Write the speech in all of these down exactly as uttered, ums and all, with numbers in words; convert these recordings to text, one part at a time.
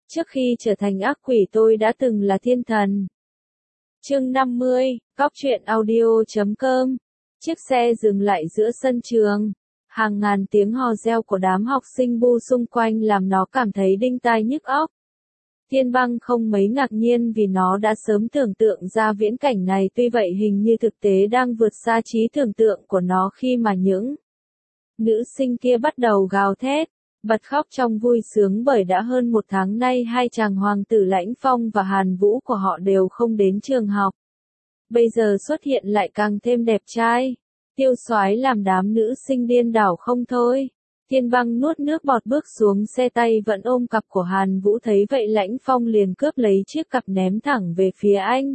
Trước khi trở thành ác quỷ tôi đã từng là thiên thần. Chương năm mươi, Góc truyện audio chấm com. Chiếc xe dừng lại giữa sân trường. Hàng ngàn tiếng hò reo của đám học sinh bu xung quanh làm nó cảm thấy đinh tai nhức óc. Thiên Băng không mấy ngạc nhiên vì nó đã sớm tưởng tượng ra viễn cảnh này, tuy vậy hình như thực tế đang vượt xa trí tưởng tượng của nó khi mà những nữ sinh kia bắt đầu gào thét, bật khóc trong vui sướng bởi đã hơn một tháng nay hai chàng hoàng tử Lãnh Phong và Hàn Vũ của họ đều không đến trường học. Bây giờ xuất hiện lại càng thêm đẹp trai, tiêu soái làm đám nữ sinh điên đảo không thôi. Thiên Băng nuốt nước bọt bước xuống xe, tay vẫn ôm cặp của Hàn Vũ, thấy vậy Lãnh Phong liền cướp lấy chiếc cặp ném thẳng về phía anh.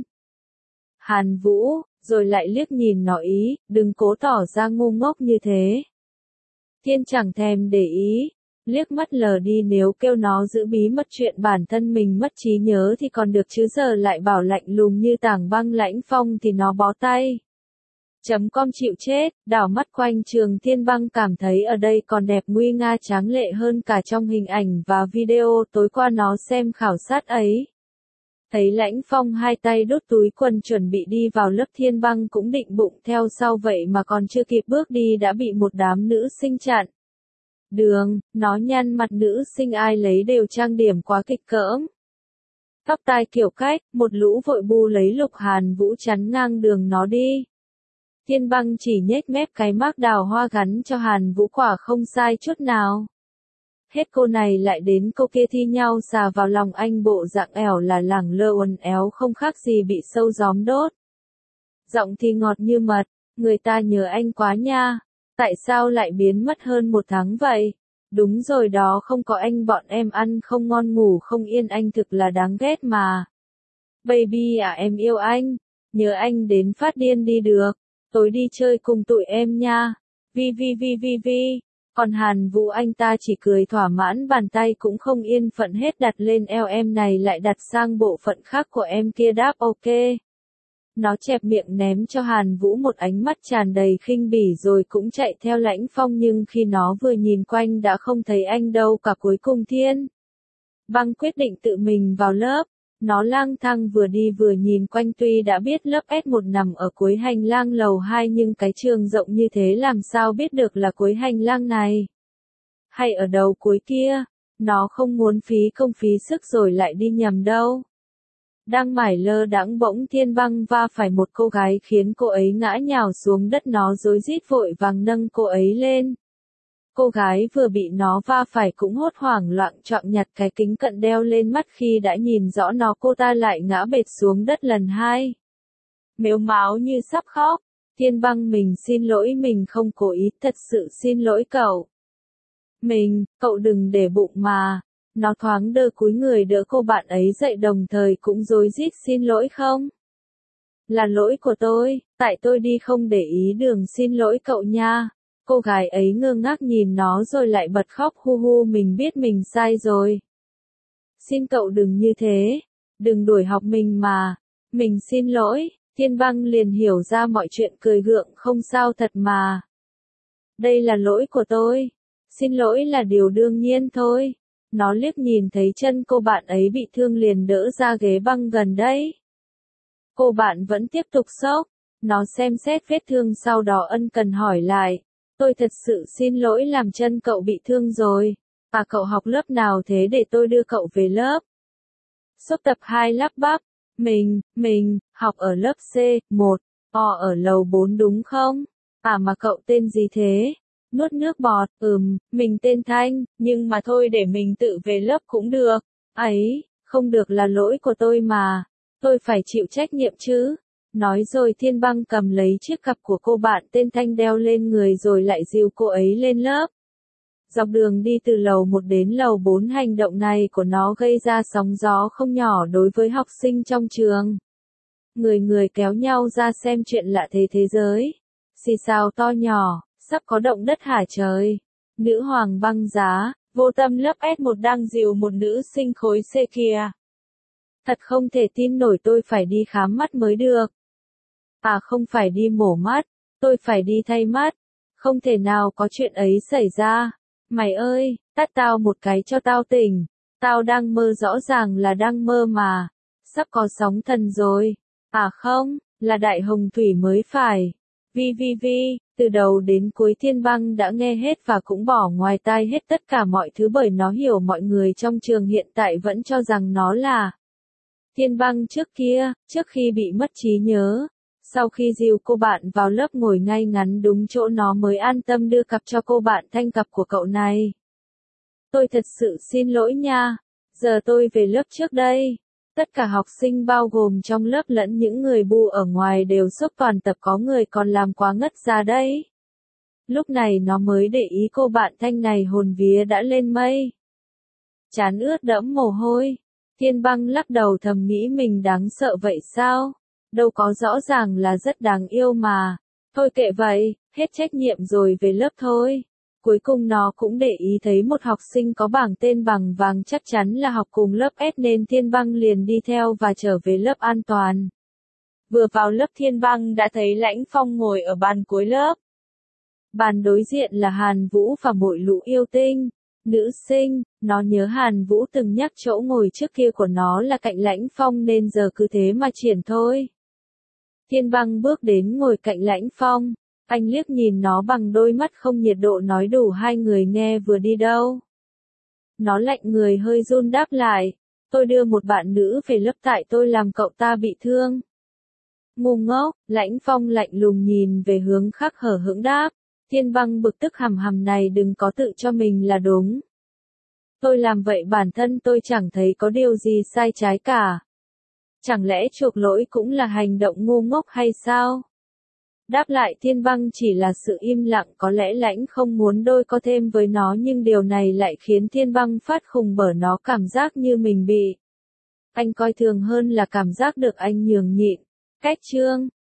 Hàn Vũ, rồi lại liếc nhìn nó ý, đừng cố tỏ ra ngu ngốc như thế. Thiên chẳng thèm để ý, liếc mắt lờ đi, nếu kêu nó giữ bí mật chuyện bản thân mình mất trí nhớ thì còn được chứ giờ lại bảo lạnh lùng như tảng băng Lãnh Phong thì nó bó tay. Chấm com chịu chết, đảo mắt quanh trường. Thiên Băng cảm thấy ở đây còn đẹp nguy nga tráng lệ hơn cả trong hình ảnh và video tối qua nó xem khảo sát ấy. Thấy Lãnh Phong hai tay đút túi quần chuẩn bị đi vào lớp, Thiên Băng cũng định bụng theo sau, vậy mà còn chưa kịp bước đi đã bị một đám nữ sinh chặn đường. Nó nhăn mặt, nữ sinh ai lấy đều trang điểm quá kịch cỡm, tóc tai kiểu cách, một lũ vội bu lấy Lục Hàn Vũ chắn ngang đường nó đi. Thiên Băng chỉ nhếch mép, cái mác đào hoa gắn cho Hàn Vũ quả không sai chút nào. Hết cô này lại đến cô kia thi nhau xà vào lòng anh, bộ dạng ẻo là lẳng lơ uốn éo không khác gì bị sâu gióm đốt. Giọng thì ngọt như mật, người ta nhớ anh quá nha, tại sao lại biến mất hơn một tháng vậy? Đúng rồi đó, không có anh bọn em ăn không ngon ngủ không yên, anh thực là đáng ghét mà. Baby à, em yêu anh, nhớ anh đến phát điên đi được. Tối đi chơi cùng tụi em nha. Vi vi vi vi vi. Còn Hàn Vũ anh ta chỉ cười thỏa mãn, bàn tay cũng không yên phận hết đặt lên eo em này lại đặt sang bộ phận khác của em kia, đáp ok. Nó chẹp miệng ném cho Hàn Vũ một ánh mắt tràn đầy khinh bỉ rồi cũng chạy theo Lãnh Phong, nhưng khi nó vừa nhìn quanh đã không thấy anh đâu cả. Cuối cùng Thiên Băng quyết định tự mình vào lớp. Nó lang thang vừa đi vừa nhìn quanh, tuy đã biết lớp S một nằm ở cuối hành lang lầu hai nhưng cái trường rộng như thế làm sao biết được là cuối hành lang này hay ở đầu cuối kia. Nó không muốn phí công phí sức rồi lại đi nhầm đâu. Đang mải lơ đãng bỗng Thiên Băng va phải một cô gái khiến cô ấy ngã nhào xuống đất, nó rối rít vội vàng nâng cô ấy lên. Cô gái vừa bị nó va phải cũng hốt hoảng loạn choạng nhặt cái kính cận đeo lên mắt, khi đã nhìn rõ nó cô ta lại ngã bệt xuống đất lần hai. Mếu máo như sắp khóc. Thiên Băng, mình xin lỗi, mình không cố ý, thật sự xin lỗi cậu. Mình, cậu đừng để bụng mà. Nó thoáng đơ cúi người đỡ cô bạn ấy dậy, đồng thời cũng rối rít xin lỗi không. Là lỗi của tôi, tại tôi đi không để ý đường, xin lỗi cậu nha. Cô gái ấy ngơ ngác nhìn nó rồi lại bật khóc, hu hu, mình biết mình sai rồi. Xin cậu đừng như thế, đừng đuổi học mình mà, mình xin lỗi. Thiên Băng liền hiểu ra mọi chuyện, cười gượng, không sao thật mà. Đây là lỗi của tôi, xin lỗi là điều đương nhiên thôi. Nó liếc nhìn thấy chân cô bạn ấy bị thương liền đỡ ra ghế băng gần đấy. Cô bạn vẫn tiếp tục sốc, nó xem xét vết thương sau đó ân cần hỏi lại. Tôi thật sự xin lỗi, làm chân cậu bị thương rồi. À, cậu học lớp nào thế để tôi đưa cậu về lớp? Sốc tập hai lắp bắp. Mình, mình, học ở lớp C một, O ở lầu bốn đúng không? À mà cậu tên gì thế? Nuốt nước bọt, ừm, mình tên Thanh, nhưng mà thôi để mình tự về lớp cũng được. Ấy, không được, là lỗi của tôi mà. Tôi phải chịu trách nhiệm chứ. Nói rồi Thiên Băng cầm lấy chiếc cặp của cô bạn tên Thanh đeo lên người rồi lại dìu cô ấy lên lớp. Dọc đường đi từ lầu một đến lầu bốn, hành động này của nó gây ra sóng gió không nhỏ đối với học sinh trong trường. Người người kéo nhau ra xem chuyện lạ thế thế giới. Xì xào to nhỏ, sắp có động đất hả trời. Nữ hoàng băng giá, vô tâm lớp S một đang dìu một nữ sinh khối C kìa. Thật không thể tin nổi, tôi phải đi khám mắt mới được. À không phải đi mổ mắt, tôi phải đi thay mắt. Không thể nào có chuyện ấy xảy ra. Mày ơi, tát tao một cái cho tao tỉnh. Tao đang mơ, rõ ràng là đang mơ mà. Sắp có sóng thần rồi. À không, là đại hồng thủy mới phải. Vi vi vi, từ đầu đến cuối Thiên Băng đã nghe hết và cũng bỏ ngoài tai hết tất cả mọi thứ bởi nó hiểu mọi người trong trường hiện tại vẫn cho rằng nó là Thiên Băng trước kia, trước khi bị mất trí nhớ. Sau khi dìu cô bạn vào lớp ngồi ngay ngắn đúng chỗ nó mới an tâm đưa cặp cho cô bạn thanh cặp của cậu này. Tôi thật sự xin lỗi nha, giờ tôi về lớp trước đây. Tất cả học sinh bao gồm trong lớp lẫn những người bu ở ngoài đều sốc toàn tập, có người còn làm quá ngất ra đấy. Lúc này nó mới để ý cô bạn thanh này hồn vía đã lên mây. Trán ướt đẫm mồ hôi. Thiên Băng lắc đầu thầm nghĩ mình đáng sợ vậy sao? Đâu có, rõ ràng là rất đáng yêu mà. Thôi kệ vậy, hết trách nhiệm rồi về lớp thôi. Cuối cùng nó cũng để ý thấy một học sinh có bảng tên bằng vàng, chắc chắn là học cùng lớp S nên Thiên Băng liền đi theo và trở về lớp an toàn. Vừa vào lớp Thiên Băng đã thấy Lãnh Phong ngồi ở bàn cuối lớp. Bàn đối diện là Hàn Vũ và Mội Lũ yêu tinh. Nữ sinh, nó nhớ Hàn Vũ từng nhắc chỗ ngồi trước kia của nó là cạnh Lãnh Phong nên giờ cứ thế mà triển thôi. Thiên Băng bước đến ngồi cạnh Lãnh Phong. Anh liếc nhìn nó bằng đôi mắt không nhiệt độ nói đủ hai người nghe vừa đi đâu. Nó lạnh người hơi run đáp lại. Tôi đưa một bạn nữ về lớp tại tôi làm cậu ta bị thương. Ngu ngốc, Lãnh Phong lạnh lùng nhìn về hướng khác hở hững đáp. Thiên Băng bực tức hầm hầm này đừng có tự cho mình là đúng. Tôi làm vậy bản thân tôi chẳng thấy có điều gì sai trái cả. Chẳng lẽ chuộc lỗi cũng là hành động ngu ngốc hay sao? Đáp lại Thiên Băng chỉ là sự im lặng, có lẽ Lãnh không muốn đôi co thêm với nó nhưng điều này lại khiến Thiên Băng phát khùng bởi nó cảm giác như mình bị anh coi thường hơn là cảm giác được anh nhường nhịn. Cách chương